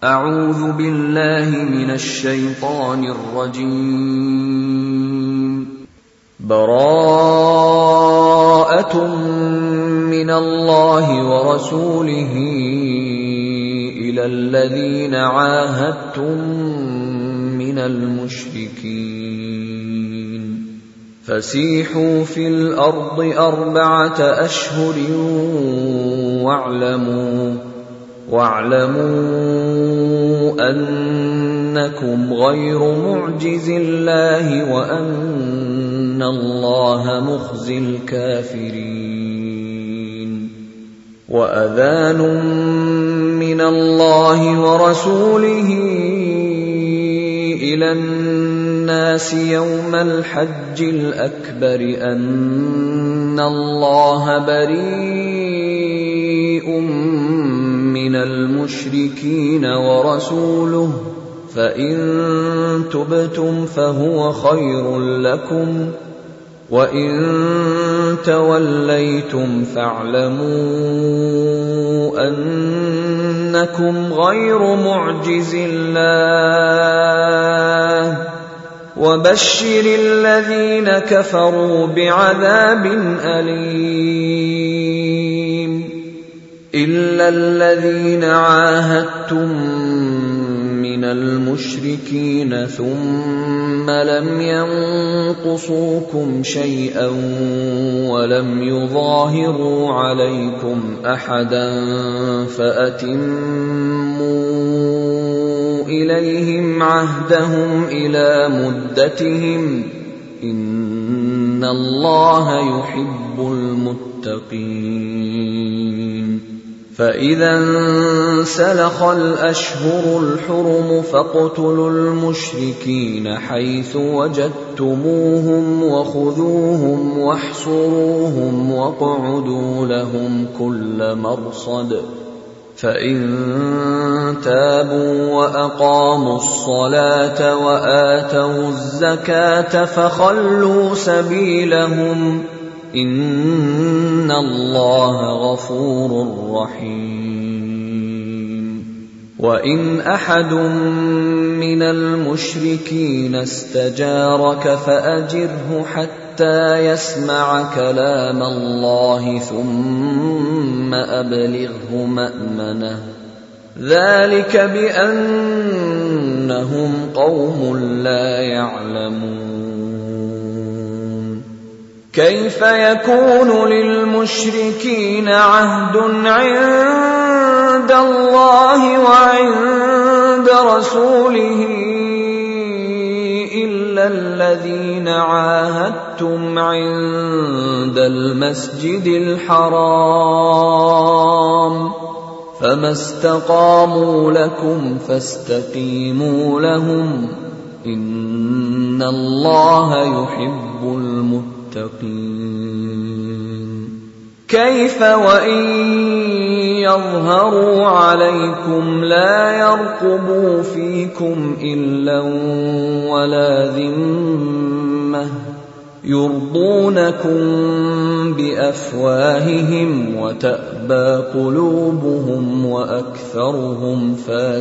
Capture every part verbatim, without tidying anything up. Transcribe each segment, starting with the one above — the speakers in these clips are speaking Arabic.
أعوذ بالله من الشيطان الرجيم. براءة من الله ورسوله إلى الذين عاهدتم من المشركين فسيحوا في الأرض أربعة أشهر واعلموا واعلموا أنكم غير معجز الله وأن الله مخزي الكافرين. وأذان من الله ورسوله إلى الناس يوم الحج الأكبر أن الله بريء من المشركين ورسوله فإن تبتم فهو خير لكم وإن توليتم فاعلموا أنكم غير معجز الله وبشر الذين كفروا بعذاب أليم. إلا الذين عاهدتم من المشركين ثم لم ينقصوكم شيئا ولم يظاهروا عليكم أحدا فأتموا إليهم عهدهم إلى مدتهم إن الله يحب المتقين. فإذا انسلخ الأشهر الحرم فاقتلوا المشركين حيث وجدتموهم وخذوهم واحصروهم واقعدوا لهم كل مرصد. فإن تابوا وأقاموا الصلاة وآتوا الزكاة فخلوا سبيلهم إن الله غفور رحيم. وإن أحد من المشركين استجارك فأجره حتى يسمع كلام الله ثم أبلغه مأمنه ذلك بأنهم قوم لا يعلمون. كيف يكون للمشركين عهد عند الله وعند رسوله إلا الذين عاهدتم عند المسجد الحرام فما استقاموا لكم فاستقيموا لهم إن الله يحب المتقين. كيف وإن يظهروا عليكم لا يرقبوا فيكم إلا ولا ذمة يرضونكم بأفواههم وتأبى قلوبهم وأكثرهم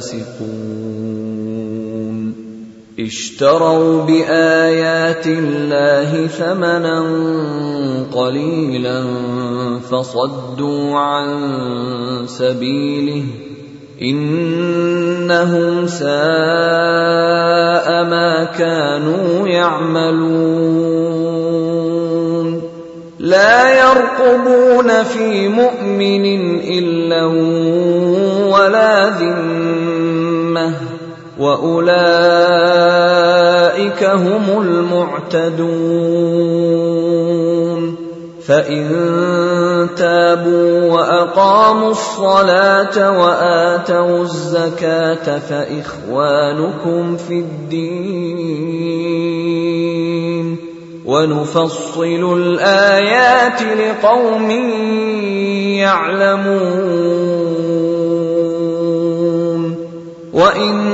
فاسقون. اشتروا بآيات الله ثمنا قليلا فصدوا عن سبيله إنهم ساء ما كانوا يعملون. لا يرقبون في مؤمن إلا ولا ذمة وأولئك هم المعتدون. فإن تابوا وأقاموا الصلاة وآتوا الزكاة فإخوانكم في الدين ونفصل الآيات لقوم يعلمون. وإن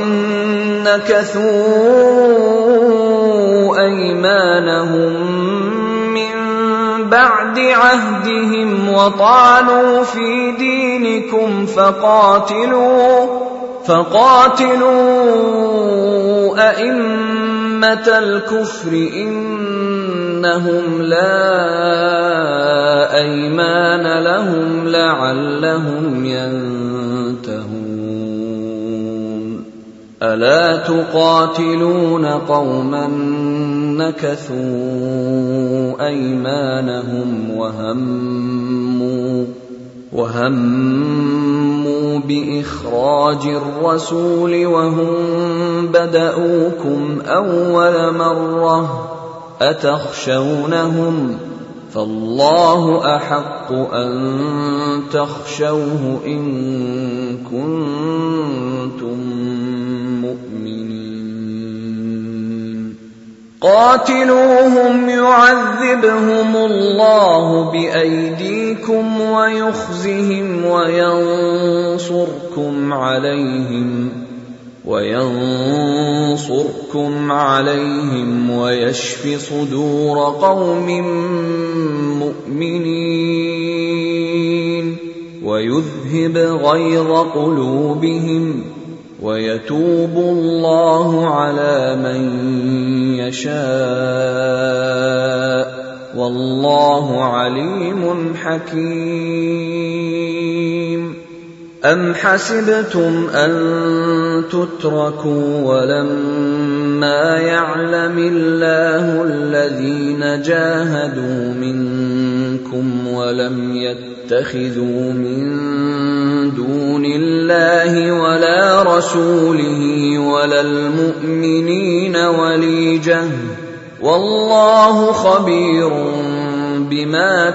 نكثوا أيمانهم من بعد عهدهم وطعنوا في دينكم فقاتلوا فقاتلوا أئمة الكفر إنهم لا أيمان لهم لعلهم ينتهون ألا تقاتلون قوما نكثوا أيمانهم وهموا وهموا بإخراج الرسول وهم بدؤوكم أول مرة أتخشونهم فالله أحق أن تخشوه إن كنتم مؤمنين قاتلوهم يعذبهم الله بأيديكم ويخزهم وينصركم عليهم وينصركم عليهم ويشف صدور قوم مؤمنين ويذهب غيظ قلوبهم ويتوب الله على من يشاء والله عليم حكيم أم حسبتم أن تتركوا ولما يعلم الله الذين جاهدوا منكم ولم يتخذوا من دون الله ولا رسوله ولا المؤمنين وليجة والله خبير بما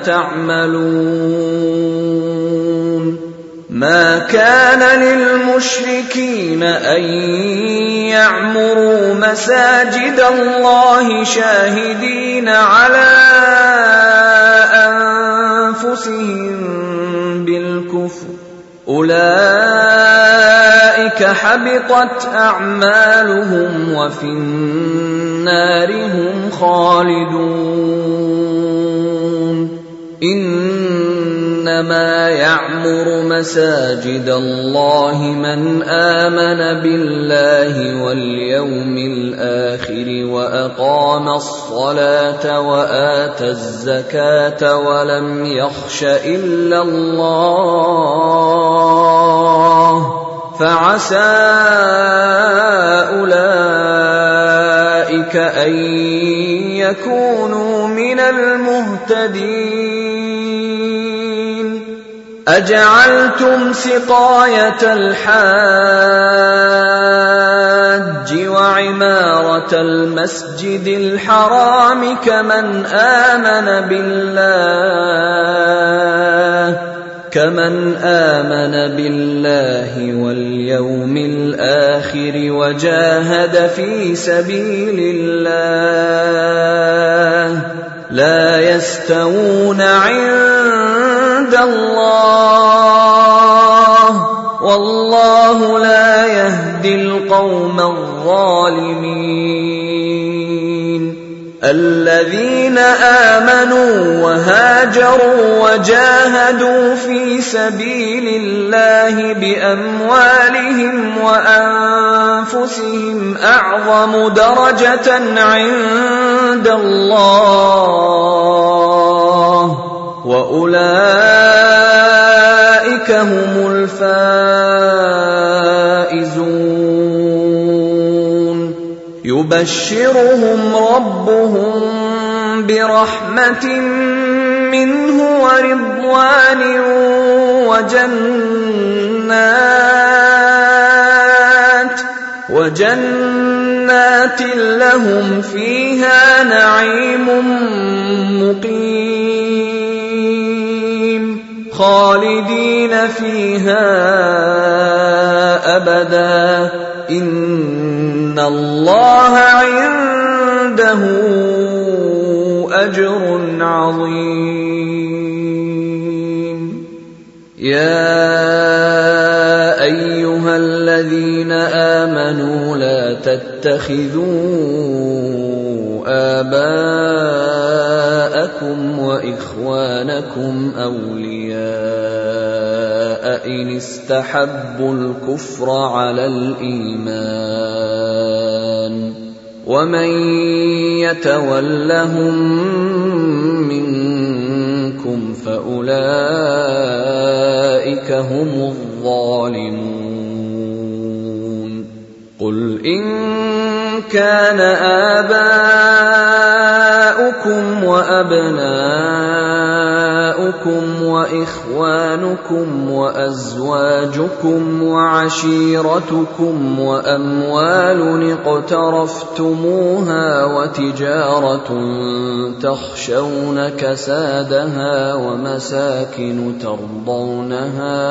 تعملون ما كان للمشركين أن يعمروا مساجد الله شاهدين على أنفسهم بالكفر أولئك حبطت أعمالهم وفي النار هم خالدون إنما يعمر مساجد الله من آمن بالله واليوم الآخر وأقام الصلاة وآتى الزكاة ولم يخش إلا الله فعسى أولئك أن يكونوا من المهتدين أجعلتم سقاية الحاج وعمارة المسجد الحرام كمن آمن بالله كمن آمن بالله واليوم الآخر وجاهد في سبيل الله لا يستوون عند الله والله لا يهدي القوم الظالمين الذين آمنوا وهاجروا وجاهدوا في سبيل الله بأموالهم وأنفسهم أعظم درجة عند الله وأولئك هم الفائزون يبشرهم ربهم برحمة منه ورضوان وجنات وجنات لهم فيها نعيم مقيم خالدين فيها أبدا إن الله عنده أجر عظيم يا أيها الذين آمنوا لا تتخذوا آباءكم وإخوانكم أولياء إن استحبوا الكفر على الإيمان ومن يتولهم منكم فأولئك هم الظالمون قل إن كان آباؤكم وأبناؤكم وإخوانكم وأزواجكم وعشيرتكم وأموال اقترفتموها وتجارة تخشون كسادها ومساكن ترضونها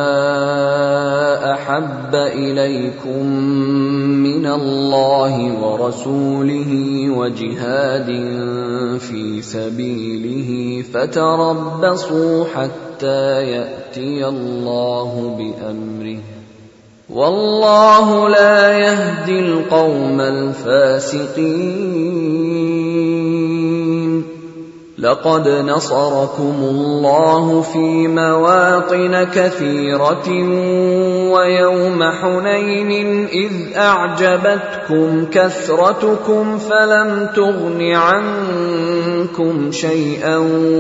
أحب إليكم من الله ورسوله وجهاد في سبيله فتربصوا حتى يأتي الله بأمره والله لا يهدي القوم الفاسقين لقد نصركم الله في مواطن كثيرة ويوم حنين إذ أعجبتكم كثرتكم فلم تغن عنكم شيئا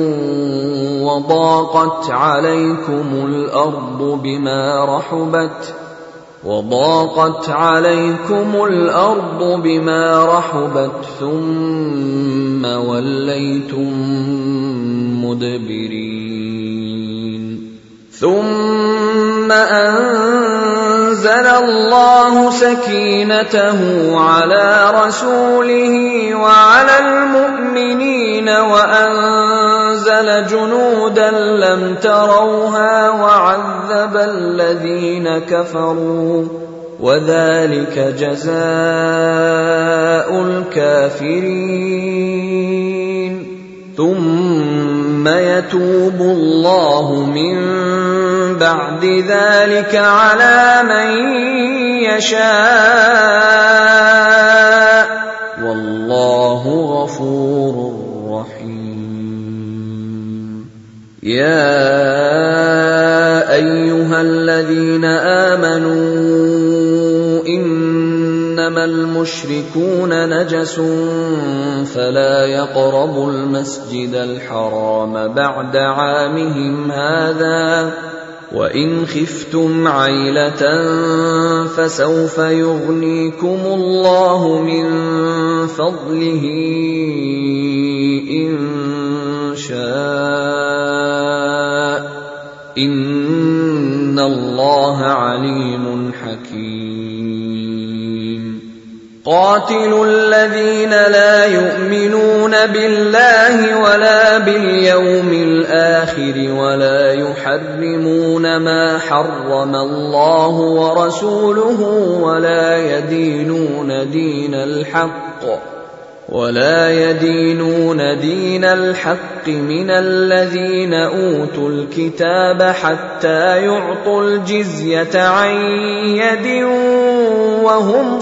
وضاقت عليكم الأرض بما رحبت وضاقت عليكم الأرض بما رحبت ثم وليتم مدبرين ثم أنزل الله سكينته على رسوله وعلى المؤمنين وأنزل جنودا لم تروها وعذب الذين كفروا وذلك جزاء الكافرين ثم يتوب الله من بعد ذلك على من يشاء والله غفور رحيم يا أيها الذين آمنوا إنما المشركون نجس فلا يقربوا المسجد الحرام بعد عامهم هذا وإن خفتم عيلة فسوف يغنيكم الله من فضله إن شاء إن الله عليم حكيم قاتلوا الذين لا يؤمنون بالله ولا باليوم الآخر ولا يحرمون ما حرم الله ورسوله ولا يدينون دين الحق ولا يدينون دين الحق من الذين أوتوا الكتاب حتى يعطوا الجزية عن يد وهم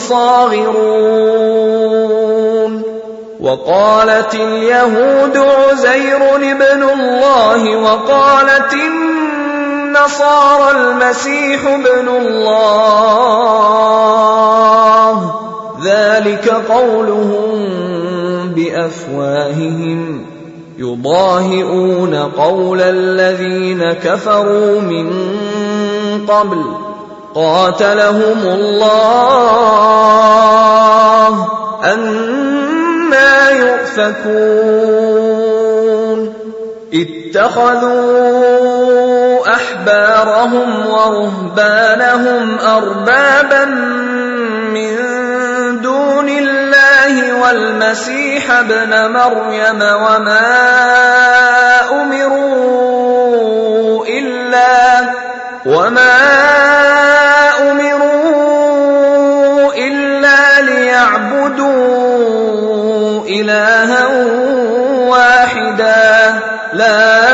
صاغرون وقالت اليهود عزير ابن الله وقالت النصارى المسيح ابن الله ذلك قولهم بأفواههم يضاهئون قول الذين كفروا من قبل قاتلهم الله أنى يؤفكون اتخذوا أحبارهم ورهبانهم أربابا من دون الله والمسيح ابن مريم وما أمروا إلا وما أمروا إلا ليعبدوا إلها واحدا لا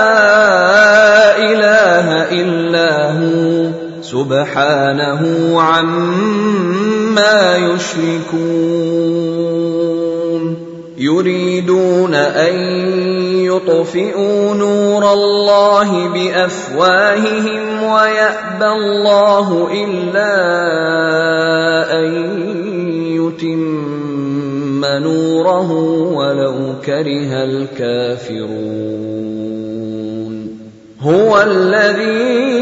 إله إلا هو سبحانه عما يشركون يريدون أن يطفئوا نور الله بأفواههم ويأبى الله إلا أن يتم نوره ولو كره الكافرون هو الذي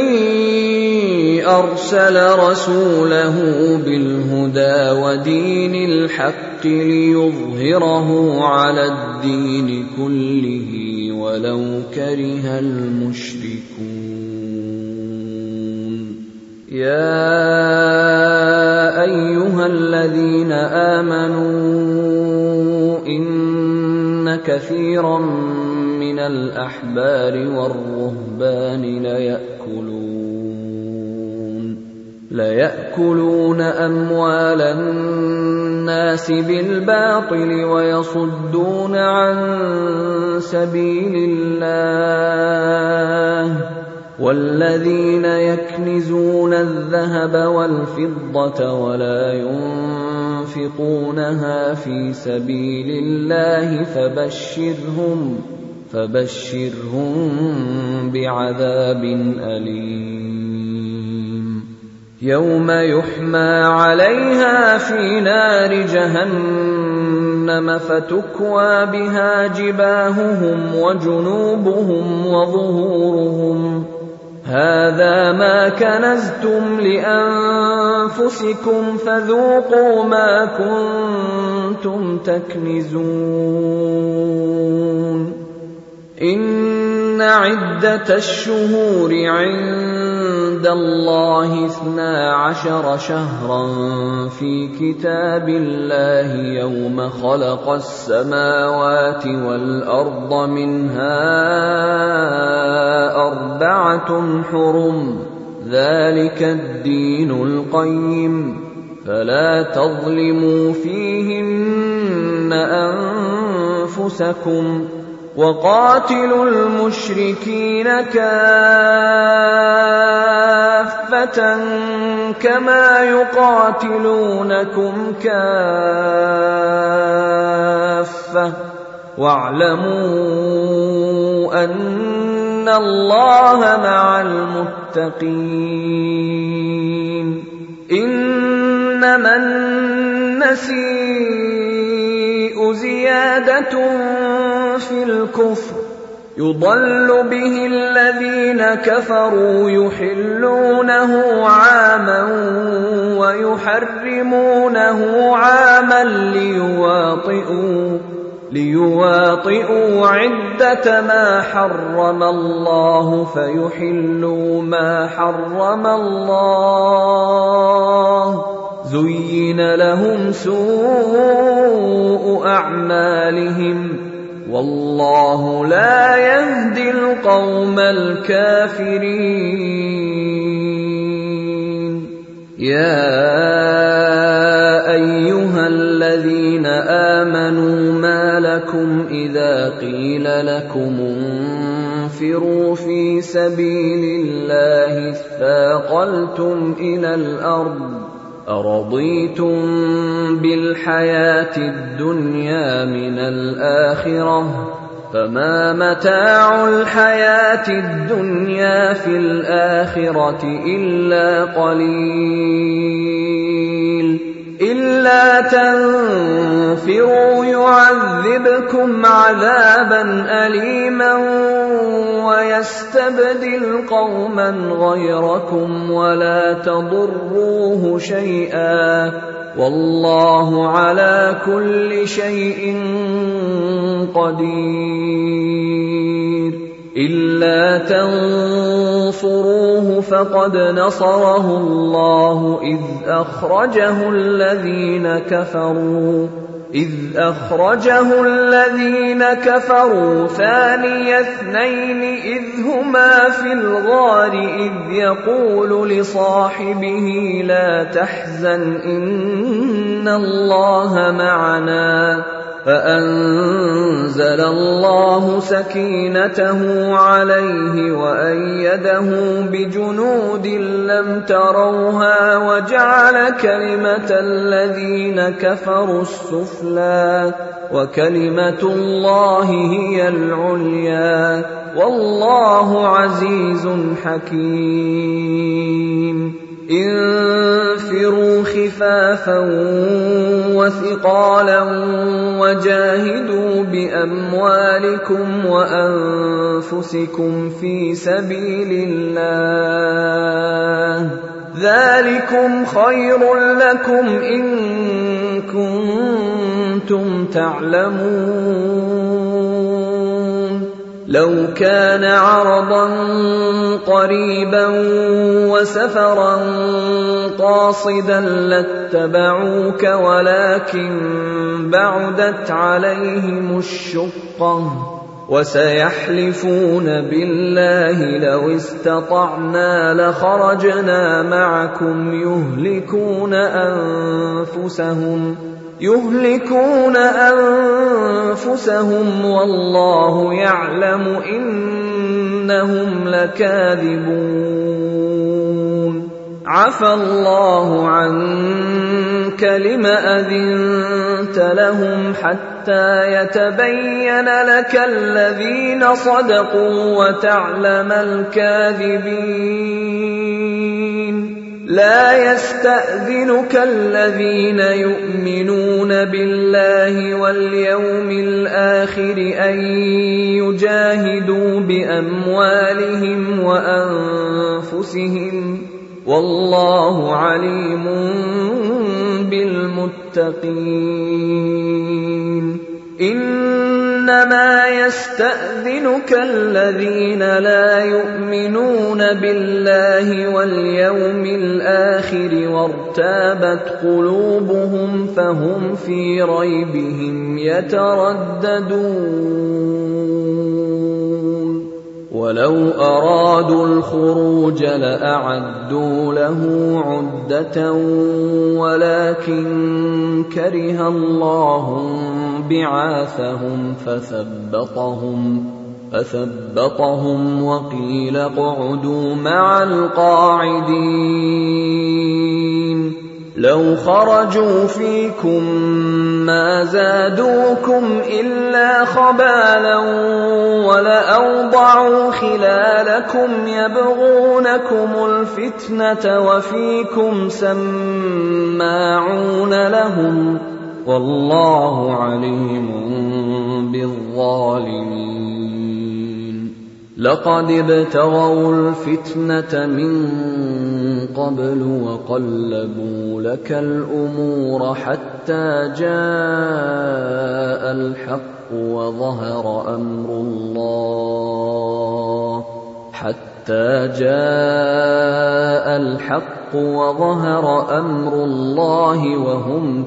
أرسل رسوله بالهدى ودين الحق ليظهره على الدين كله ولو كره المشركون يا أيها الذين آمنوا إن كثيرا من الأحبار والرهبان ليأكلون ليأكلون أموال الناس بالباطل ويصدون عن سبيل الله والذين يكنزون الذهب والفضة ولا ينفقونها في سبيل الله فبشرهم فبشرهم بعذاب أليم يوم يحمى عليها في نار جهنم فتكوى بها جباههم وجنوبهم وظهورهم هذا ما كنزتم لأنفسكم فذوقوا ما كنتم تكنزون إن عدة الشهور عند الله اثنا عشر شهرا في كتاب الله يوم خلق السماوات والأرض منها أربعة حرم ذلك الدين القيم فلا تظلموا فيهن أنفسكم وقاتلوا المشركين كافة كما يقاتلونكم كافة واعلموا أن الله مع المتقين إنما النسيء زيادة في الكفر يضل به الذين كفروا يحلونه عاما ويحرمونه عاما ليواطئوا ليواطئوا عدة ما حرم الله فيحلوا ما حرم الله زين لهم سوء أعمالهم والله لا يهدي القوم الكافرين يا أيها الذين آمنوا ما لكم إذا قيل لكم انفروا في سبيل الله اثاقلتم إلى الأرض أرضيتم بالحياة الدنيا من الآخرة فما متاع الحياة الدنيا في الآخرة إلا قليل إلا تنفروا يعذبكم عذابا أليما ويستبدل قوما غيركم ولا تضروه شيئا والله على كل شيء قدير إلا تنصروه فقد نصره الله إذ أخرجه الذين كفروا إذ أخرجه الذين كفروا ثاني اثنين إذ هما في الغار إذ يقول لصاحبه لا تحزن إن الله معنا فأنزل الله سكينته عليه وأيده بجنود لم تروها وجعل كلمة الذين كفروا السفلى وكلمة الله هي العليا والله عزيز حكيم. انفروا خفافا وثقالا وجاهدوا بأموالكم وأنفسكم في سبيل الله ذلكم خير لكم إن كنتم تعلمون. لو كان عرضا قريبا وسفرا قاصدا لاتبعوك ولكن بعدت عليهم الشقة وسيحلفون بالله لو استطعنا لخرجنا معكم يهلكون أنفسهم يهلكون أنفسهم والله يعلم إنهم لكاذبون. عفى الله عنك لم أذنت لهم حتى يتبين لك الذين صدقوا وتعلم الكاذبين. لا يستأذنك الذين يؤمنون بالله واليوم الآخر أن يجاهدوا بأموالهم وأنفسهم والله عليم بالمتقين. إنما يستأذنك الذين لا يؤمنون بالله واليوم الآخر وارتابت قلوبهم فهم في ريبهم يترددون. ولو أرادوا الخروج لأعدوا له عدة ولكن كره الله بعاثهم فثبطهم فثبطهم وقيل اقعدوا مع القاعدين. لو خرجوا فيكم ما زادوكم إلا خبالا ولأوضعوا خلالكم يبغونكم الفتنة وفيكم سماعون لهم والله عليم بالظالمين. لقد ابتغوا الفتنة من قبل وقلبوا لك الأمور حتى جاء الحق وظهر أمر الله حتى جاء الحق وظهر أمر الله وهم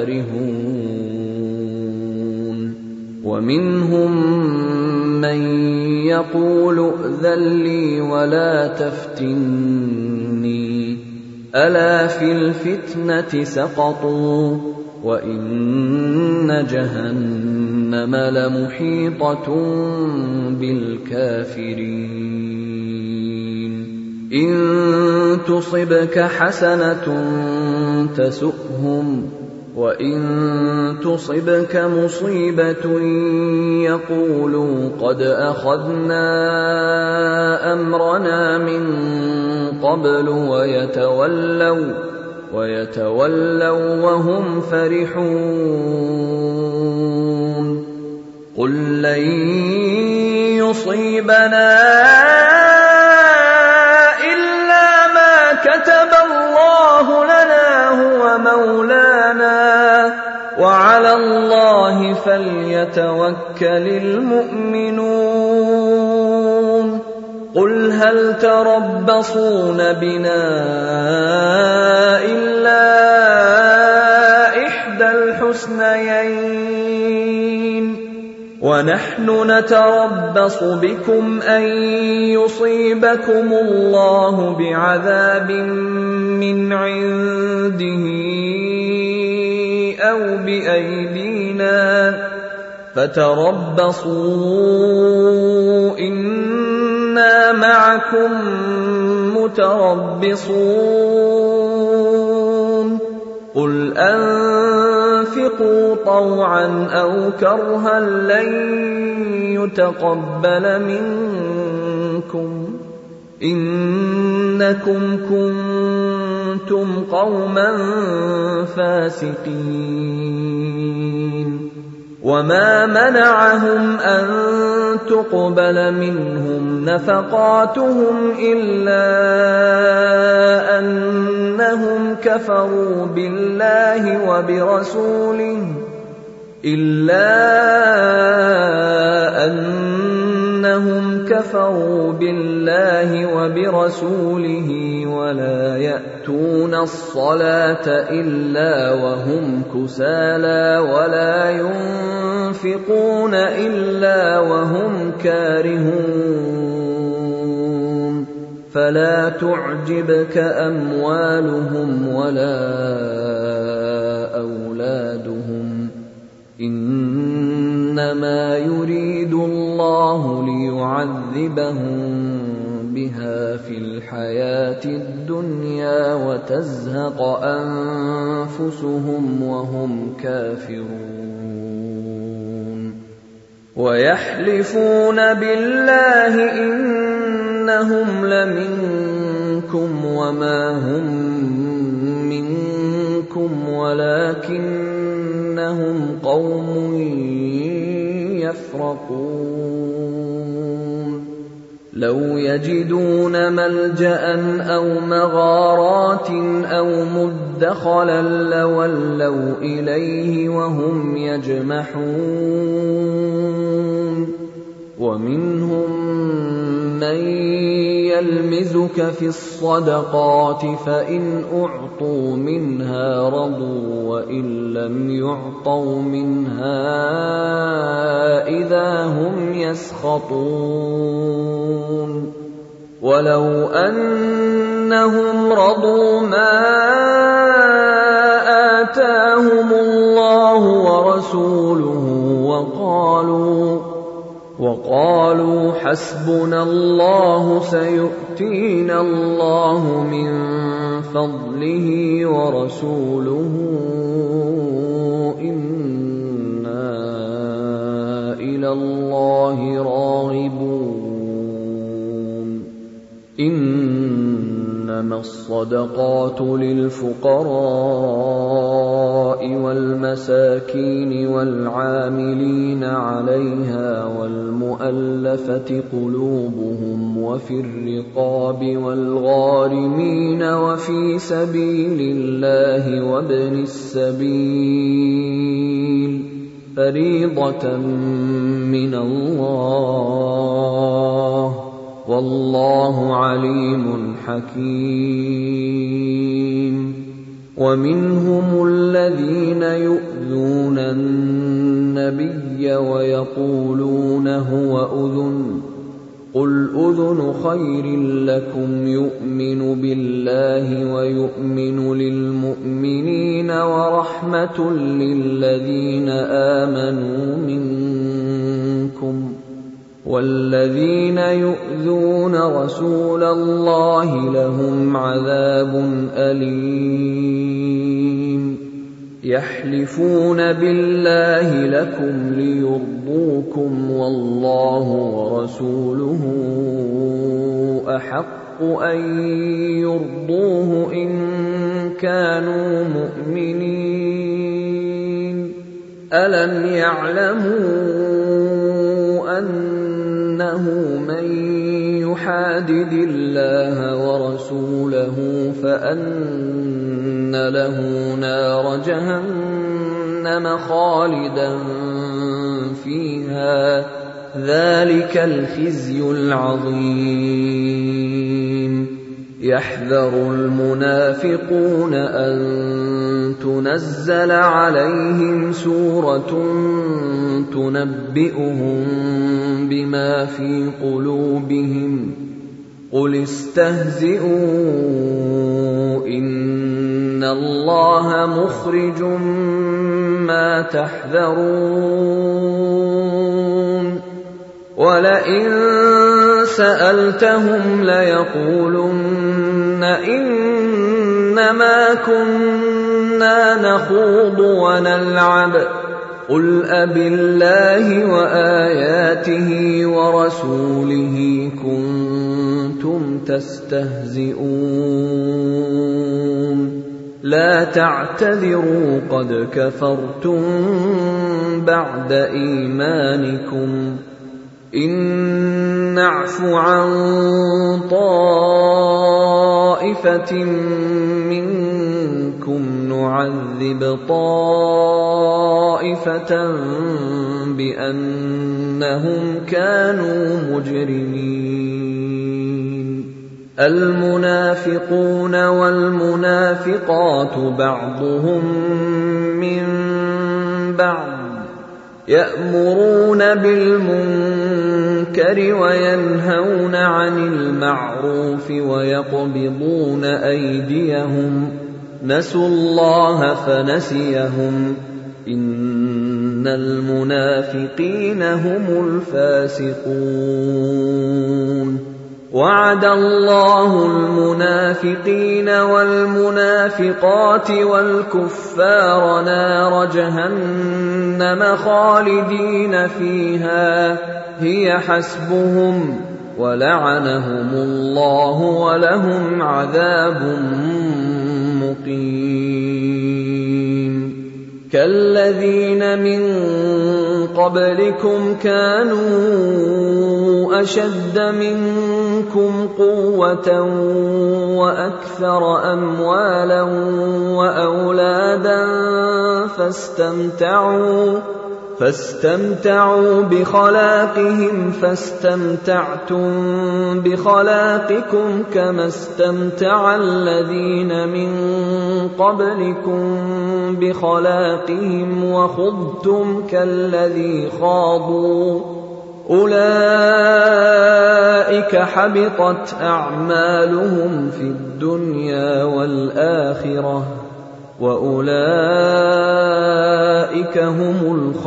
كارهون. ومنهم من يقول ائذن لي ولا تفتني ألا في الفتنة سقطوا وإن جهنم لمحيطة بالكافرين. إن تصبك حسنة تسؤهم وإن تصبك مصيبة يقولوا قد أخذنا أمرنا من قبل ويتولوا ويتولوا وهم فرحون. قل لن يصيبنا إلا ما كتب الله لنا هو مولانا وعلى الله فليتوكل المؤمنون. قل هل تربصون بنا إلا إحدى الحسنيين ونحن نتربص بكم أن يصيبكم الله بعذاب من عنده أَوْ بِأَيْدِينَا فَتَرَبَّصُوا إِنَّا مَعَكُمْ مُتَرَبِّصُونَ قُلْ أَنفِقُوا طَوْعًا أَوْ كَرْهًا لَّن يُتَقَبَّلَ مِنكُمْ إِنَّكُمْ كُنتُمْ قَوْمًا فَاسِقِينَ وَمَا مَنَعَهُمْ أَن تُقْبَلَ مِنْهُمْ نَفَقَاتُهُمْ إِلَّا أَنَّهُمْ كَفَرُوا بِاللَّهِ وَبِرَسُولِهِ إِلَّا أَنَّهُمْ كَفَرُوا بِاللَّهِ وَبِرَسُولِهِ وَلَا يَأْتُونَ الصَّلَاةَ إِلَّا وَهُمْ كُسَالَىٰ وَلَا يُنفِقُونَ إِلَّا وَهُمْ كَارِهُونَ فَلَا تُعْجِبْكَ أَمْوَالُهُمْ وَلَا أَوْلَادُهُمْ إِنَّمَا يُرِيدُ اللَّهُ لِيُعَذِّبَهُم بِهَا فِي الْحَيَاةِ الدُّنْيَا وَتَزْهَقَ أَنفُسُهُمْ وَهُمْ كَافِرُونَ وَيَحْلِفُونَ بِاللَّهِ إِنَّهُمْ لَمِنكُمْ وَمَا هُم مِّنكُمْ وَلَكِنَّهُمْ قَوْمٌ يَفْرَقُونَ لَوْ يَجِدُونَ مَلْجَأً أَوْ مَغَارَاتٍ أَوْ مُدَّخَلًا لَّوَلَّوْا إِلَيْهِ وَهُمْ يَجْمَحُونَ وَمِنْهُم مَّن يَلْمِزُكَ فِي الصَّدَقَاتِ فَإِنْ أُعْطُوا مِنْهَا رَضُوا وَإِن لَّمْ يُعْطَوْا مِنْهَا إِذَا هُمْ يَسْخَطُونَ وَلَوْ أَنَّهُمْ رَضُوا مَا آتَاهُمُ اللَّهُ وَرَسُولُهُ وَقَالُوا وَقَالُوا حَسْبُنَا اللَّهُ سَيُؤْتِينَا اللَّهُ مِن فَضْلِهِ وَرَسُولُهُ إِنَّا إِلَى اللَّهِ رَاغِبُونَ إِنَّمَا الصَّدَقَاتُ لِلْفُقَرَاءِ وَالْمَسَاكِينِ وَالْعَامِلِينَ عَلَيْهَا وَالْمُؤَلَّفَةِ قُلُوبُهُمْ وَفِي الرِّقَابِ وَالْغَارِمِينَ وَفِي سَبِيلِ اللَّهِ وَابْنِ السَّبِيلِ فَرِيضَةً مِّنَ اللَّهِ وَاللَّهُ عَلِيمٌ حَكِيمٌ وَمِنْهُمُ الَّذِينَ يُؤْذُونَ النَّبِيَّ وَيَقُولُونَ هُوَ أُذُنٌ قُلْ أُذُنُ خَيْرٍ لَّكُمْ يُؤْمِنُ بِاللَّهِ وَيُؤْمِنُ لِلْمُؤْمِنِينَ وَرَحْمَةٌ لِّلَّذِينَ آمَنُوا مِنكُمْ وَالَّذِينَ يُؤْذُونَ رَسُولَ اللَّهِ لَهُمْ عَذَابٌ أَلِيمٌ يَحْلِفُونَ بِاللَّهِ لَكُمْ لِيُرْضُوكُمْ وَاللَّهُ وَرَسُولُهُ أَحَقُّ أَن يُرْضُوهُ إِن كَانُوا مُؤْمِنِينَ أَلَمْ يَعْلَمُوا أَنَّهُ مَن يُحَادِدِ اللَّهَ وَرَسُولَهُ فَأَنَّ لَهُ نَارَ جَهَنَّمَ خَالِدًا فِيهَا ذَلِكَ الْخِزْيُ الْعَظِيمُ يَحْذَرُ الْمُنَافِقُونَ أَن تُنَزَّلَ عَلَيْهِمْ سُورَةٌ تُنَبِّئُهُم بِمَا فِي قُلُوبِهِمْ قُلِ اسْتَهْزِئُوا إِنَّ إِنَّ اللَّهَ مُخْرِجٌ مَا تَحْذَرُونَ وَلَئِن سَأَلْتَهُمْ لَيَقُولُنَّ إِنَّمَا كُنَّا نَخُوضُ وَنَلْعَبُ قُلْ أَبِاللَّهِ وَآيَاتِهِ وَرَسُولِهِ كُنتُمْ تَسْتَهْزِئُونَ لَا تَعْتَذِرُوا قَدْ كَفَرْتُمْ بَعْدَ إِيمَانِكُمْ إِن نَّعْفُ عَن طَائِفَةٍ مِّنكُمْ نُعَذِّبْ طَائِفَةً بِأَنَّهُمْ كَانُوا مُجْرِمِينَ الْمُنَافِقُونَ وَالْمُنَافِقَاتُ بَعْضُهُم مِّن بَعْضٍ يَأْمُرُونَ بِالْمُنكَرِ وَيَنْهَوْنَ عَنِ الْمَعْرُوفِ وَيَقْبِضُونَ أَيْدِيَهُمْ نَسُوا اللَّهَ فَنَسِيَهُمْ إِنَّ الْمُنَافِقِينَ هُمُ الْفَاسِقُونَ وَعَدَ اللَّهُ الْمُنَافِقِينَ وَالْمُنَافِقَاتِ وَالْكُفَّارَ نَارَ جَهَنَّمَ خَالِدِينَ فِيهَا هِيَ حَسْبُهُمْ وَلَعَنَهُمُ اللَّهُ وَلَهُمْ عَذَابٌ مُّقِيمٌ كَالَّذِينَ مِن قَبْلِكُمْ كَانُوا أَشَدَّ مِنكُمْ قُوَّةً وَأَكْثَرَ أَمْوَالًا وَأَوْلَادًا فَاسْتَمْتَعُوا فاستمتعوا بخلاقهم فاستمتعتم بخلاقكم كما استمتع الذين من قبلكم بخلاقهم وخضتم كالذي خاضوا أولئك حبطت أعمالهم في الدنيا والآخرة وَأُولَٰئِكَ هُمُ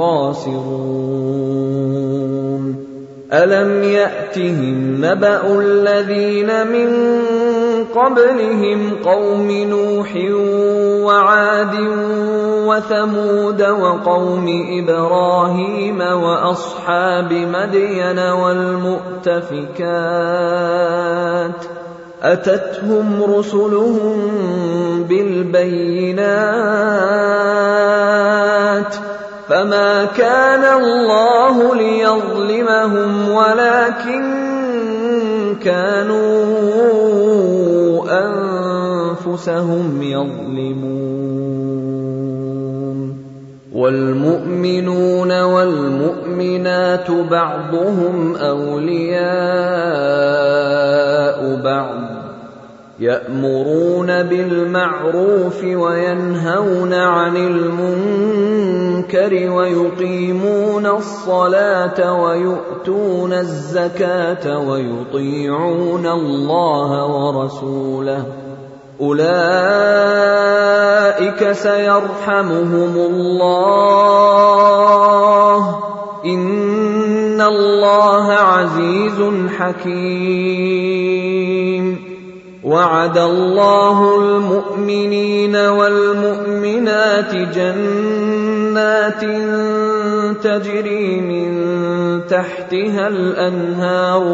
الْخَاسِرُونَ أَلَمْ يَأْتِهِمْ نَبَأُ الَّذِينَ مِن قَبْلِهِمْ قَوْمِ نُوحٍ وَعَادٍ وَثَمُودَ وَقَوْمِ إِبْرَاهِيمَ وَأَصْحَابِ مَدْيَنَ وَالْمُؤْتَفِكَاتِ أَتَتْهُمْ رُسُلُهُم بِالْبَيِّنَاتِ فَمَا كَانَ اللَّهُ لِيَظْلِمَهُمْ وَلَكِن كَانُوا أَنفُسَهُمْ يَظْلِمُونَ وَالْمُؤْمِنُونَ وَالْمُؤْمِنَاتُ بَعْضُهُمْ أَوْلِيَاءُ بَعْضٍ يَأْمُرُونَ بِالْمَعْرُوفِ وَيَنْهَوْنَ عَنِ الْمُنكَرِ وَيُقِيمُونَ الصَّلَاةَ وَيُؤْتُونَ الزَّكَاةَ وَيُطِيعُونَ اللَّهَ وَرَسُولَهُ أُولَئِكَ سَيَرْحَمُهُمُ اللَّهُ إِنَّ اللَّهَ عَزِيزٌ حَكِيمٌ وَعَدَ اللَّهُ الْمُؤْمِنِينَ وَالْمُؤْمِنَاتِ جَنَّاتٍ تَجْرِي مِن تَحْتِهَا الْأَنْهَارُ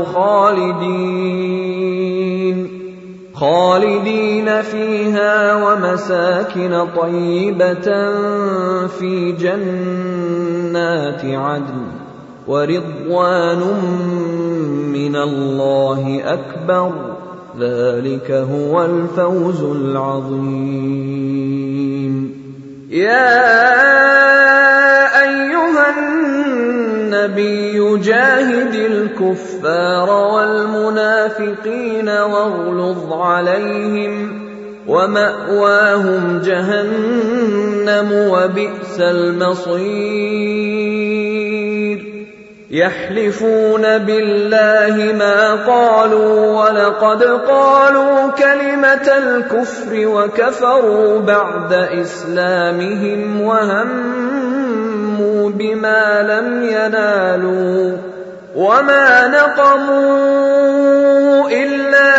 خَالِدِينَ خالدين فيها ومساكن طيبة في جنات عدن ورضوان من الله أكبر ذلك هو الفوز العظيم يا أيها النبي جاهد الكفار والمنافقين واغلظ عليهم ومأواهم جهنم وبئس المصير يحلفون بالله ما قالوا ولقد قالوا كلمة الكفر وكفروا بعد إسلامهم وهموا بما لم ينالوا وما نقموا إلا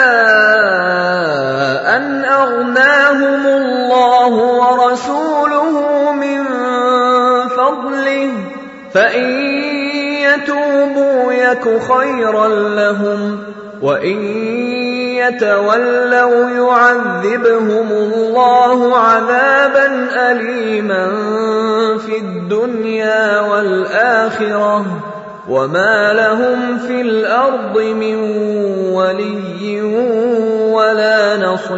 أن أغناهم الله ورسوله من فضله فإن يتوبوا يك خيرا لهم وإن يتولوا يعذبهم الله عذابا أليما في الدنيا والآخرة وما لهم في الأرض من ولي ولا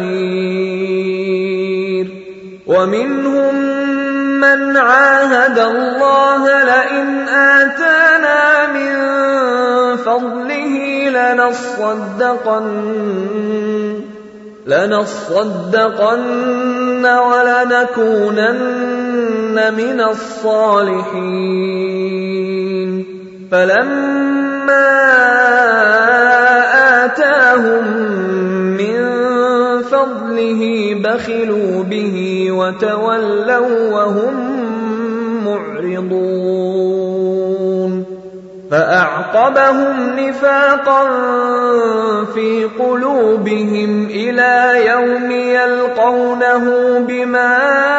نصير ومنهم من عاهد الله لئن آتانا من فضله لنصدقن لنصدقن ولنكونن من الصالحين فلما آتاهم من فضله بخلوا به وتولوا وهم معرضون فأعقبهم نفاقا في قلوبهم إلى يوم يلقونه بما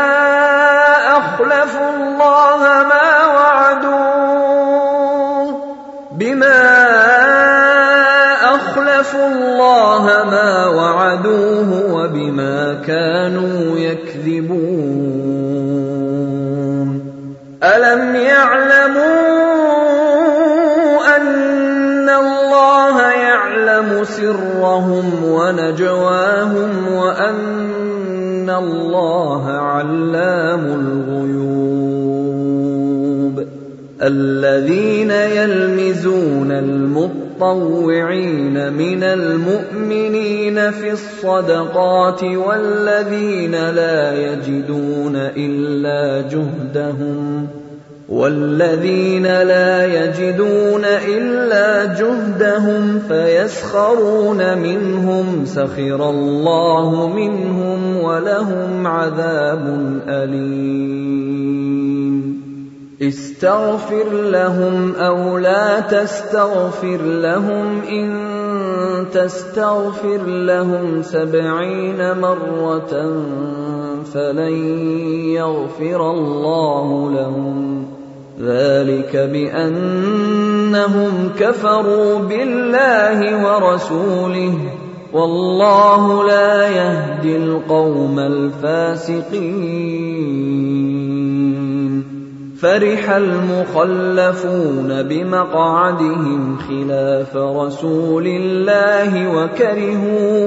أخلفوا الله ما وعدوه بما أخلفوا الله ما وعدوه وبما كانوا يكذبون ألم يعلموا أن الله يعلم سرهم ونجواهم وأن الله علام الغيوب الذين يلمزون المطوعين من المؤمنين في الصدقات والذين لا يجدون إلا جهدهم والذين لا يجدون إلا جهدهم فيسخرون منهم سخر الله منهم ولهم عذاب أليم استغفر لهم أو لا تستغفر لهم إن تستغفر لهم سبعين مرة فلن يغفر الله لهم ذلك بأنهم كفروا بالله ورسوله والله لا يهدي القوم الفاسقين فرح المخلفون بمقعدهم خلاف رسول الله وكرهوا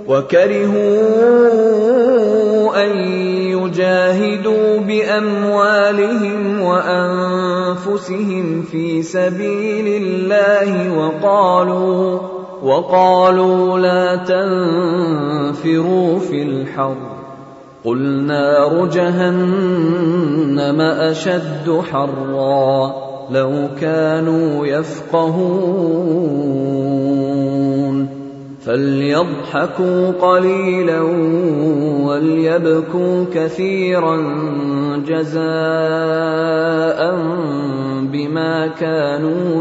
وكرهوا أن يجاهدوا بأموالهم وأنفسهم في سبيل الله وقالوا وقالوا لا تنفروا في الحر قل نار جهنم أشد حرا لو كانوا يفقهون فليضحكوا قليلا وليبكوا كثيرا جزاء بما كانوا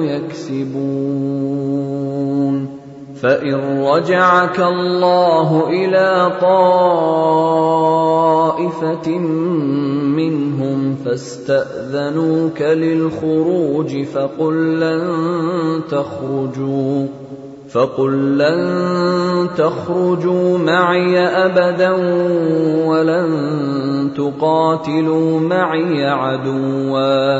يكسبون فإن رجعك الله إلى طائفة منهم فاستأذنوك للخروج فقل لن تخرجوا فقل لن تخرجوا معي أبدا ولن تقاتلوا معي عدوا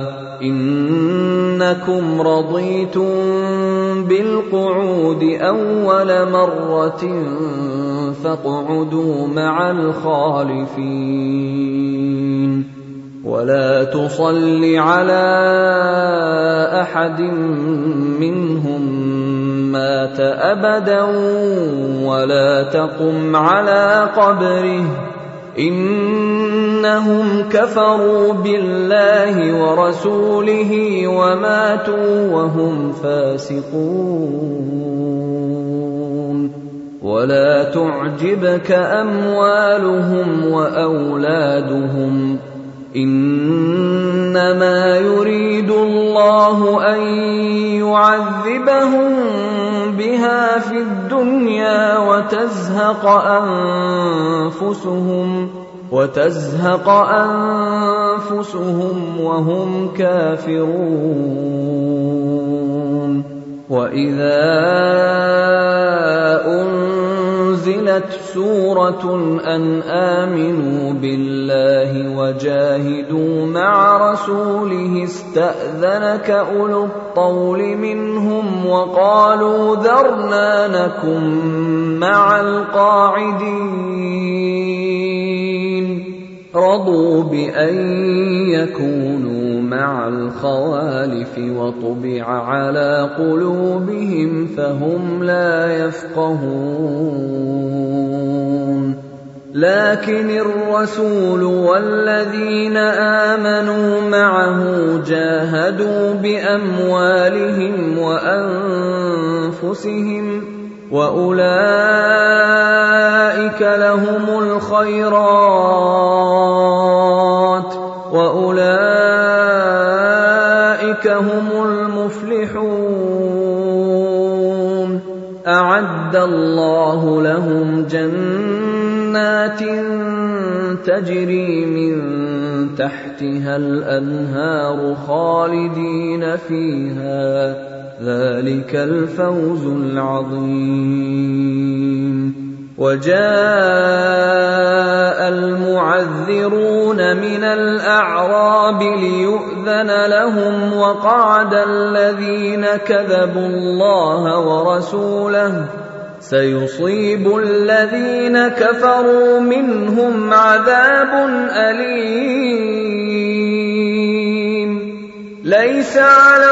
إنكم رضيتم بالقعود أول مرة فاقعدوا مع الخالفين ولا تصل على أحد منهم مات أبدا ولا تقم على قبره إنهم إنهم كفروا بالله ورسوله وماتوا وهم فاسقون ولا تعجبك أموالهم وأولادهم إنما يريد الله أن يعذبهم بها في الدنيا وتزهق أنفسهم وتزهق أنفسهم وهم كافرون وإذا أنزلت سورة أن آمنوا بالله وجاهدوا مع رسوله استأذنك أولو الطول منهم وقالوا ذرنا نكن مع القاعدين رضوا بأن يكونوا مع الخوالف وطبع على قلوبهم فهم لا يفقهون لكن الرسول والذين آمنوا معه جاهدوا بأموالهم وأنفسهم وأولئك لهم الخيرات وأولئك هم المفلحون أعد الله لهم جنات تجري من تحتها الأنهار خالدين فيها ذلك الفوز العظيم وجاء المعذرون من الأعراب ليؤذن لهم وقعد الذين كذبوا الله ورسوله سيصيب الذين كفروا منهم عذاب أليم ليس على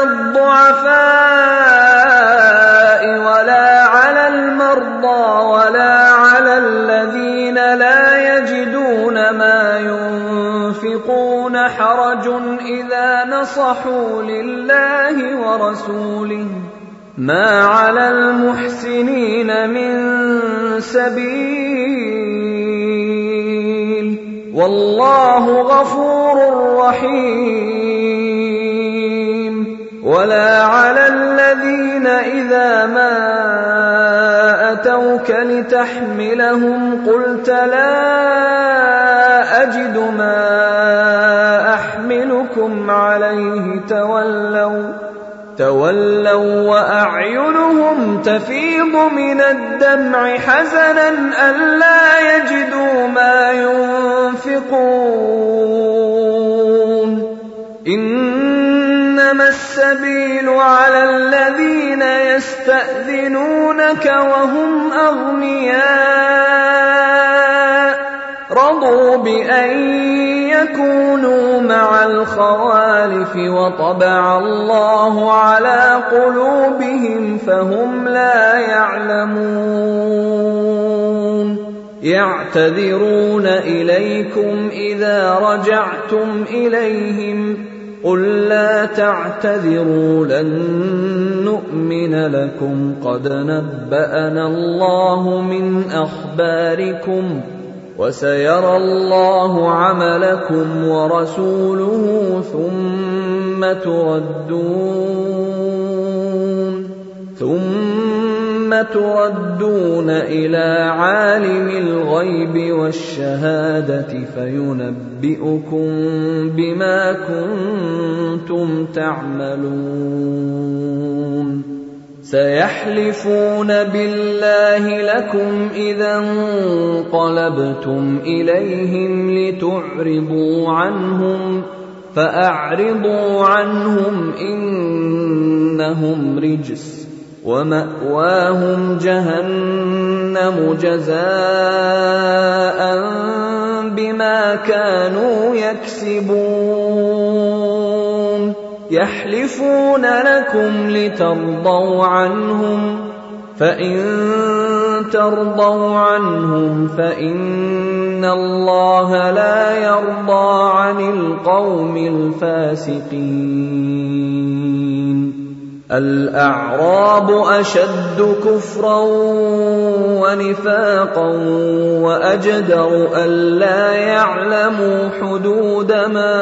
الضعفاء ولا على المرضى ولا على الذين لا يجدون ما ينفقون حرج إذا نصحوا لله ورسوله ما على المحسنين من سبيل والله غفور رحيم ولا على الذين إذا ما أتوك لتحملهم قلت لا أجد ما أحملكم عليه تولوا تولوا وأعينهم تفيض من الدمع حزنا ألا يجدوا ما ينفقون إنما السبيل على الذين يستأذنونك وهم أغنياء رضوا بأن يكونوا مع الخوالف وطبع الله على قلوبهم فهم لا يعلمون يعتذرون إليكم إذا رجعتم إليهم قل لا تعتذروا لن نؤمن لكم قد نبأنا الله من أخباركم وسيرى الله عملكم ورسوله ثم تردون ثم تردون إلى عالم الغيب والشهادة فينبئكم بما كنتم تعملون سيحلفون بالله لكم إذا انقلبتم إليهم لتعرضوا عنهم فأعرضوا عنهم إنهم رجس ومأواهم جهنم جزاء بما كانوا يكسبون يحلفون لكم لترضوا عنهم فإن ترضوا عنهم فإن إِنَّ اللَّهَ لَا يَرْضَىٰ عَنِ الْقَوْمِ الْفَاسِقِينَ الْأَعْرَابُ أَشَدُّ كُفْرًا وَنِفَاقًا وَأَجْدَرُ أَلَّا يَعْلَمُوا حُدُودَ مَا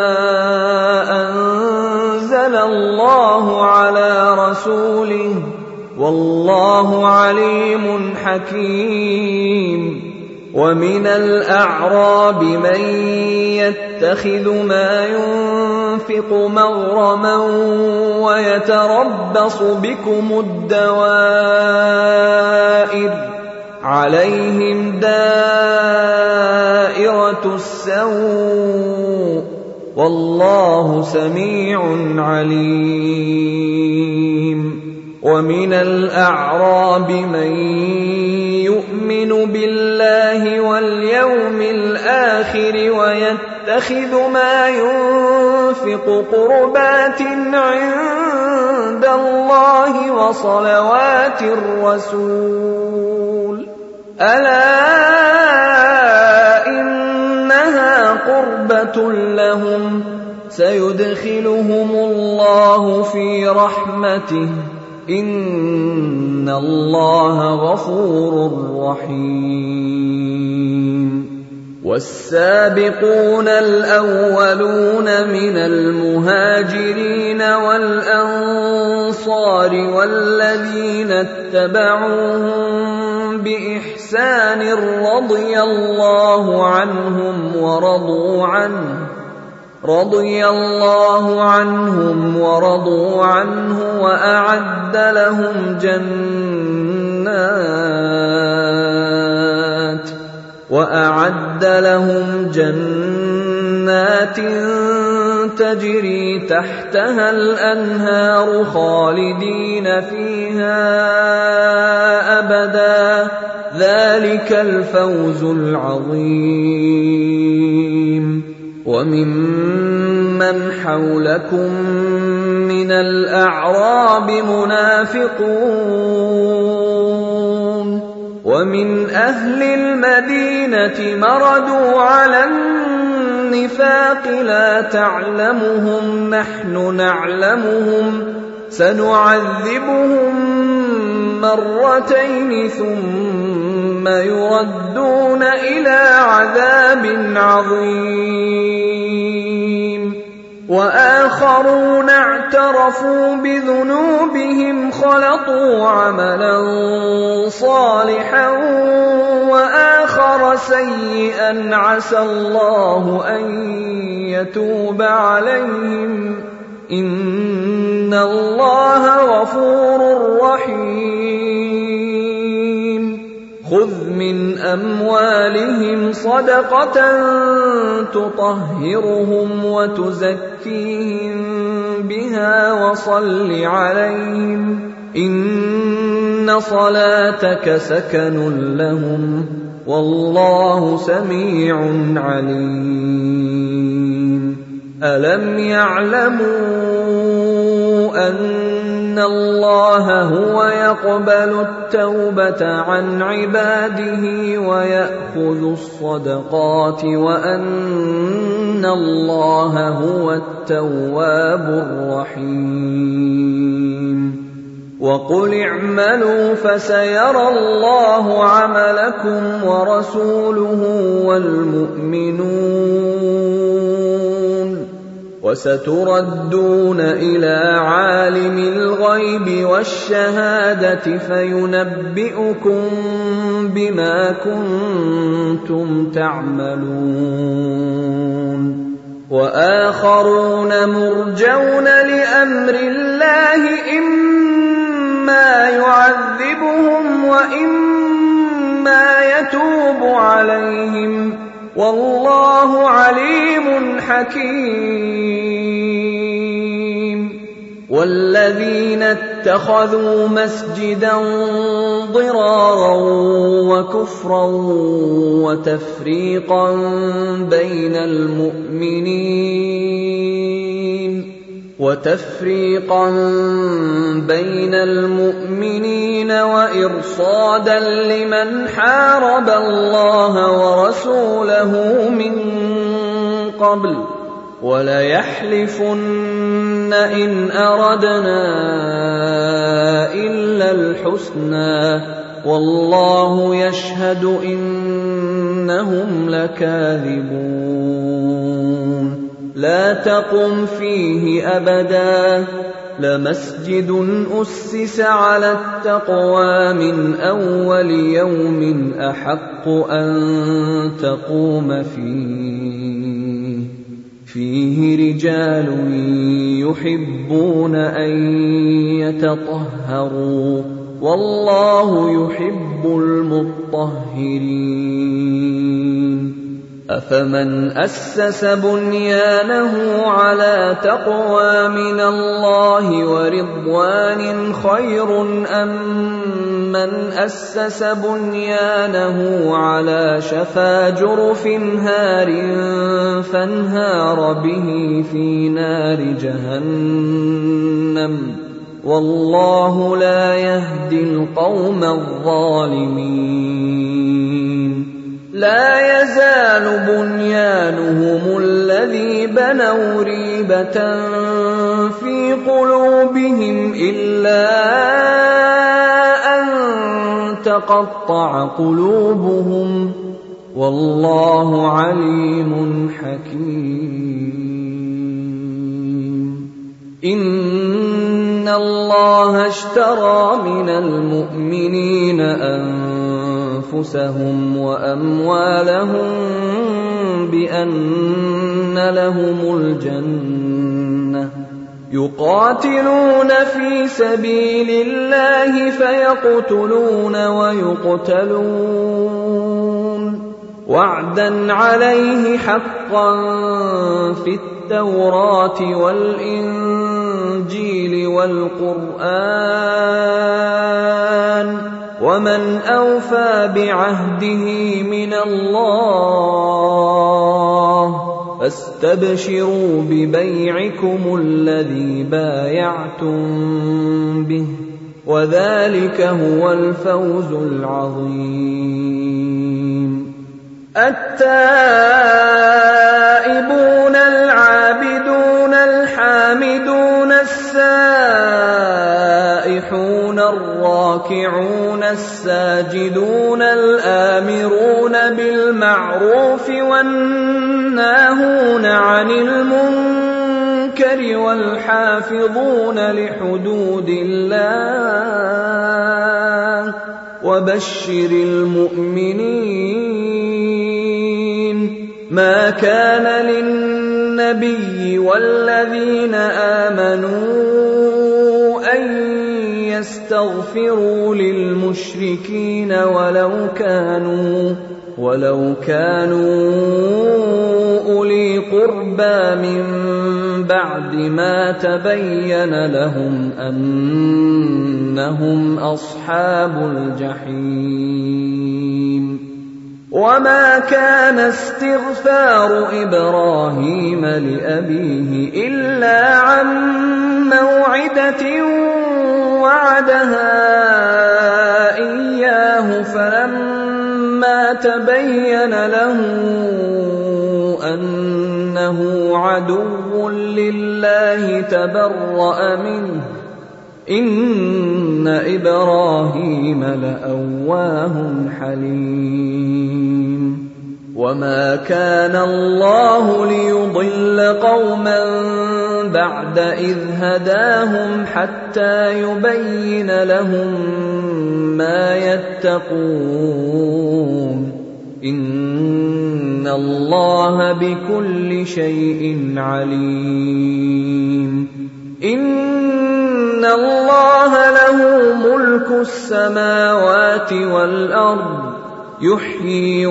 أَنزَلَ اللَّهُ عَلَىٰ رَسُولِهِ ۗ وَاللَّهُ عَلِيمٌ حَكِيمٌ وَمِنَ الْأَعْرَابِ مَن يَتَّخِذُ مَا يُنفِقُ مَغْرَمًا وَيَتَرَبَّصُ بِكُمُ الدَّوَائِرَ ۚ عَلَيْهِمْ دَائِرَةُ السَّوْءِ ۗ وَاللَّهُ سَمِيعٌ عَلِيمٌ وَمِنَ الْأَعْرَابِ مَن يُؤْمِنُ بِاللَّهِ وَالْيَوْمِ الْآخِرِ وَيَتَّخِذُ مَا يُنفِقُ قُرُبَاتٍ عِندَ اللَّهِ وَصَلَوَاتِ الرَّسُولِ ۚ أَلَا إِنَّهَا قُرْبَةٌ لَّهُمْ ۚ سَيُدْخِلُهُمُ اللَّهُ فِي رَحْمَتِهِ ۗ إِنَّ اللَّهَ غَفُورٌ رَّحِيمٌ وَالسَّابِقُونَ الْأَوَّلُونَ مِنَ الْمُهَاجِرِينَ وَالْأَنصَارِ وَالَّذِينَ اتَّبَعُوهُم بِإِحْسَانٍ رَّضِيَ اللَّهُ عَنْهُمْ وَرَضُوا عَنْهُ رضي الله عنهم ورضوا عنه وأعد لهم جنات وأعد لهم جنات تجري تحتها الأنهار خالدين فيها أبدا ذلك الفوز العظيم وممن حولكم من الأعراب منافقون ومن أهل المدينة مردوا على النفاق لا تعلمهم نحن نعلمهم سنعذبهم مرتين ثم يردون إلى عذاب عظيم وآخرون اعترفوا بذنوبهم خلطوا عملا صالحا وآخر سيئا عسى الله أن يتوب عليهم إن الله غفور رحيم خذ من أموالهم صدقة تطهرهم وتزكيهم بها وصل عليهم إن صلاتك سكن لهم والله سميع عليم ألم يعلموا أن الله هو يقبل التوبة عن عباده ويأخذ الصدقات وأن الله هو التواب الرحيم وقل اعملوا فسيرى الله عملكم ورسوله والمؤمنون وستردون إلى عالم الغيب والشهادة فينبئكم بما كنتم تعملون وآخرون مرجون لأمر الله إما يعذبهم وإما يتوب عليهم والله عليم حكيم والذين اتخذوا مسجدا ضرارا وكفرا وتفريقا بين المؤمنين وتفريقا بين المؤمنين وإرصادا لمن حارب الله ورسوله من قبل وليحلفن إن أردنا إلا الحسنى والله يشهد إنهم لكاذبون لا تقم فيه أبدا لمسجد أسس على التقوى من أول يوم أحق أن تقوم فيه فيه رجال يحبون أن يتطهروا والله يحب المطهرين أفمن أسس بنيانه على تقوى من الله ورضوان خير أم من أسس بنيانه على شفا جرف هار فانهار به في نار جهنم والله لا يهدي القوم الظالمين لا يزال بنيانهم الذي بنوا ريبة في قلوبهم إلا أن تقطع قلوبهم والله عليم حكيم إن الله اشترى من المؤمنين أنفسهم وأموالهم بأن لهم الجنة يقاتلون في سبيل الله فيقتلون ويقتلون وعدا عليه حقا في التوراة والإنجيل والقرآن ومن أوفى بعهده من الله فاستبشروا ببيعكم الذي بايعتم به وذلك هو الفوز العظيم التائبون العابدون الحامدون السائحون الراكعون الساجدون الآمرون بالمعروف والناهون عن المنكر والحافظون لحدود الله وبشر المؤمنين ما كان للنبي والذين آمنوا أن يستغفروا للمشركين ولو كانوا ولو كانوا أولي قربى من بعد ما تبين لهم أنهم أصحاب الجحيم وما كان استغفار إبراهيم لأبيه إلا عن موعدة وعدها إياه فلما تبين له أنه عدو لله تبرأ منه إن إبراهيم لأواه حليم وما كان الله ليضل قوما بعد إذ هداهم حتى يبين لهم ما يتقون إن الله بكل شيء عليم إن الله له ملك السماوات والأرض يحيي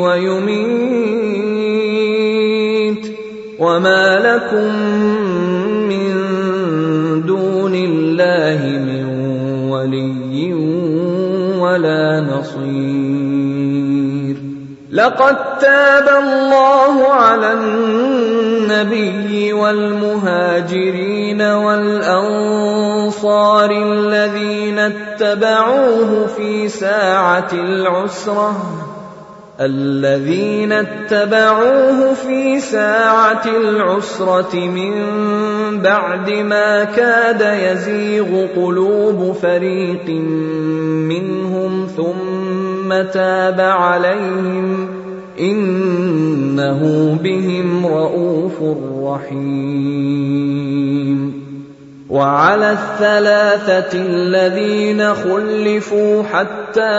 ويميت وما لكم من دون الله من ولي ولا نصير لقد تاب الله على النبي والمهاجرين والأنصار الذين اتبعوه في ساعة العسرة الذين اتبعوه في ساعة العسرة من بعد ما كاد يزيغ قلوب فريق منهم ثم تاب عليهم إنه بهم رءوف رحيم. وعلى الثلاثة الذين خلفوا حتى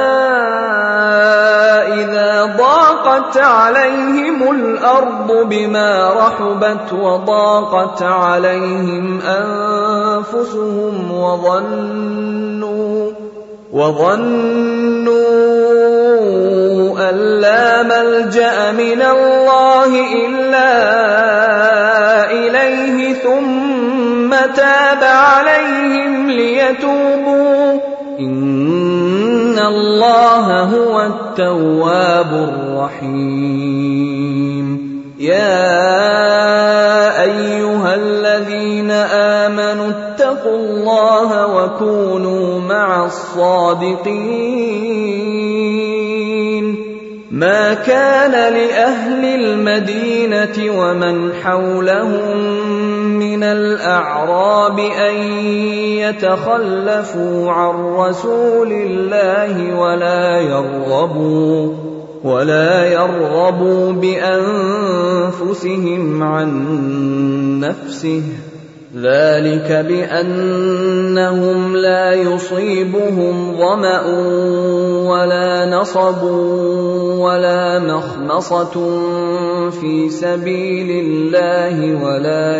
إذا ضاقت عليهم الأرض بما رحبت وضاقت عليهم أنفسهم وظنوا وظنوا أن لا ملجأ من الله إلا إليه ثم تاب عليهم ليتوبوا إن الله هو التواب الرحيم. يا أيها الذين آمنوا اتقوا الله وكونوا مع الصادقين. ما كان لأهل المدينة ومن حولهم من الأعراب أن يتخلفوا عن رسول الله ولا يرغبوا ولا يرغبوا بأنفسهم عن نفسه ذلك بأنهم لا يصيبهم ظمأ ولا نصب ولا مخمصة في سبيل الله ولا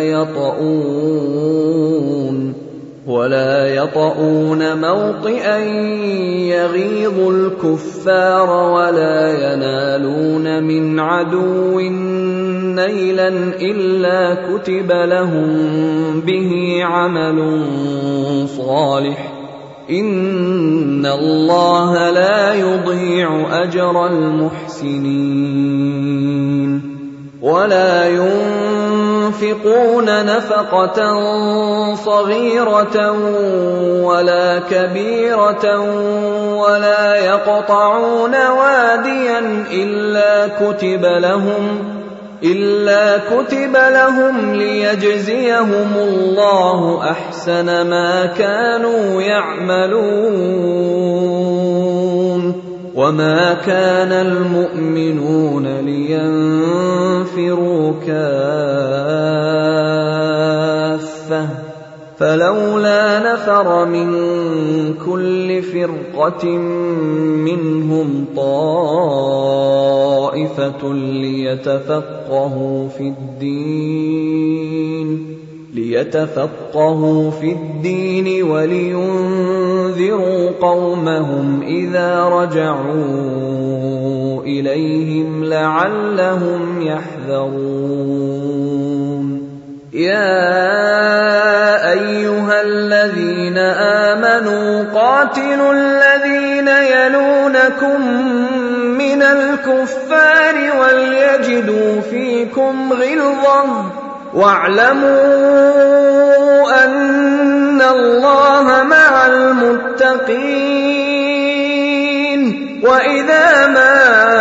يطؤون ولا يطؤون موطئا يغيظ الكفار ولا ينالون من عدو نيلا إلا كتب لهم به عمل صالح إن الله لا يضيع أجر المحسنين. ولا ينفقون نفقة صغيرة ولا كبيرة ولا يقطعون واديا إلا كتب لهم إلا كتب لهم ليجزيهم الله أحسن ما كانوا يعملون. وما كان المؤمنون لينفروا كافة فلولا نفر من كل فرقة منهم طائفة ليتفقهوا في الدين ليتفقهوا في الدين ولينذروا قومهم إذا رجعوا إليهم لعلهم يحذرون. يا أيها الذين آمنوا قاتلوا الذين يلونكم من الكفار وليجدوا فيكم غلظة واعلموا أن الله مع المتقين. وإذا ما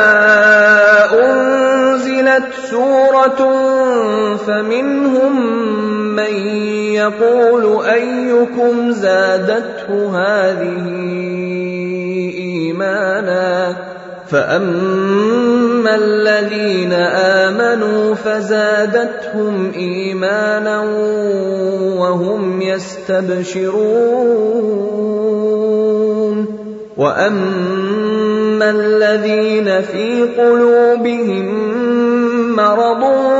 أنزلت سورة فمنهم من يقول أيكم زادته هذه إيمانا فأما الذين آمنوا فزادتهم إيمانا وهم يستبشرون. وأما الذين في قلوبهم مرض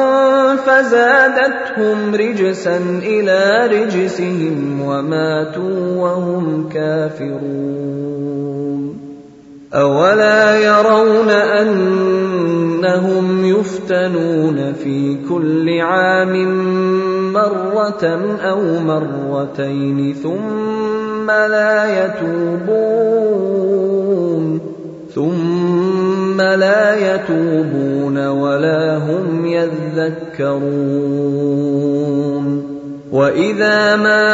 فزادتهم رجسا إلى رجسهم وماتوا وهم كافرون. أولا يرون أنهم يفتنون في كل عام مرة أو مرتين ثم لا يتوبون ثم ثُمَّ لَا يَتُوبُونَ وَلَا هُمْ يَذَّكَّرُونَ وَإِذَا مَا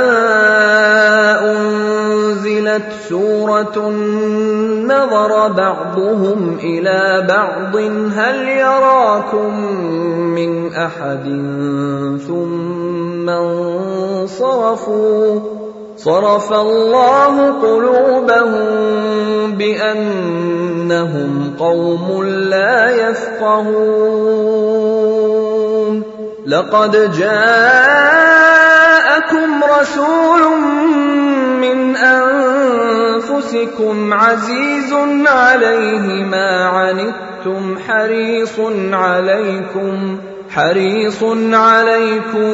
أُنْزِلَتْ سُورَةٌ نَظَرَ بَعْضُهُمْ إِلَى بَعْضٍ هَلْ يَرَاكُمْ مِنْ أَحَدٍ ثُمَّ انصَرَفُوا صَرَفَ اللَّهُ قُلُوبَهُم بِأَنَّهُمْ قَوْمٌ لَّا يَفْقَهُونَ لَقَدْ جَاءَكُمْ رَسُولٌ مِّنْ أَنفُسِكُمْ عَزِيزٌ عَلَيْهِ مَا عَنِتُّمْ حَرِيصٌ عَلَيْكُمْ حَرِيصٌ عَلَيْكُمْ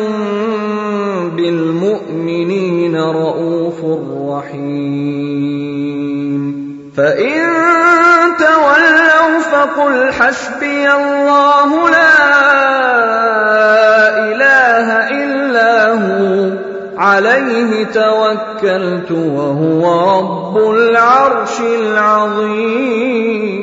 بِالْمُؤْمِنِينَ رَءُوفٌ رَّحِيمٌ فَإِن تَوَلَّوْا فَقُلْ حَسْبِيَ اللَّهُ لَا إِلَٰهَ إِلَّا هُوَ عَلَيْهِ تَوَكَّلْتُ وَهُوَ رَبُّ الْعَرْشِ الْعَظِيمِ.